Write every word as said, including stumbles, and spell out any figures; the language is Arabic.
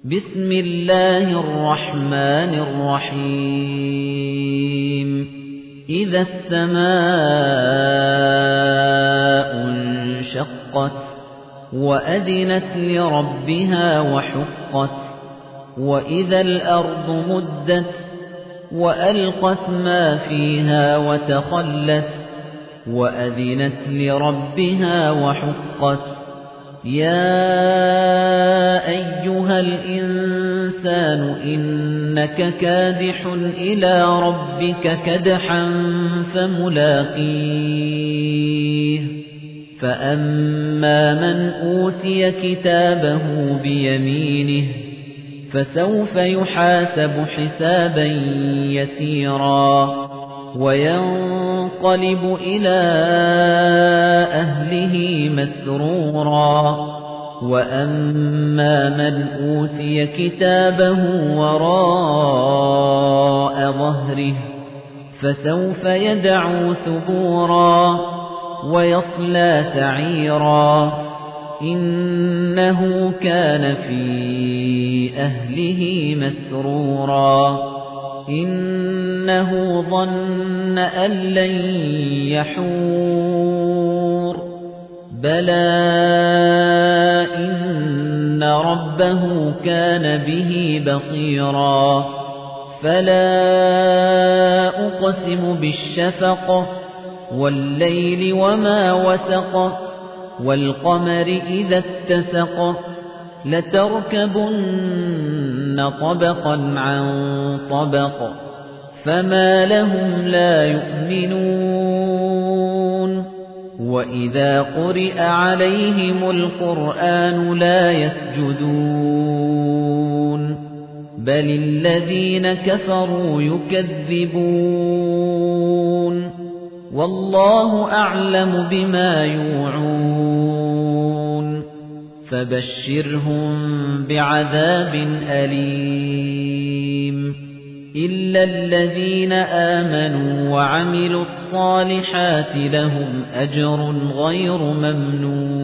بسم الله الرحمن الرحيم إذا السماء انشقت وأذنت لربها وحقت وإذا الأرض مدت وألقت ما فيها وتخلت وأذنت لربها وحقت يا أيها الإنسان إنك كادح إلى ربك كدحا فملاقيه فأما من أوتي كتابه بيمينه فسوف يحاسب حسابا يسيرا وينقلب إلى أهله مسرورا وأما من أوتي كتابه وراء ظهره فسوف يدعو ثبورا ويصلى سعيرا إنه كان في أهله مسرورا إنه ظن أن لن يحور بلى إن ربه كان به بصيرا فلا أقسم بالشفق والليل وما وسق والقمر إذا اتسق لتركبن طبقا عن طبق فما لهم لا يؤمنون وإذا قرئ عليهم القرآن لا يسجدون بل الذين كفروا يكذبون والله أعلم بما يوعون فبشرهم بعذاب أليم إلا الذين آمنوا وعملوا الصالحات لهم أجر غير ممنون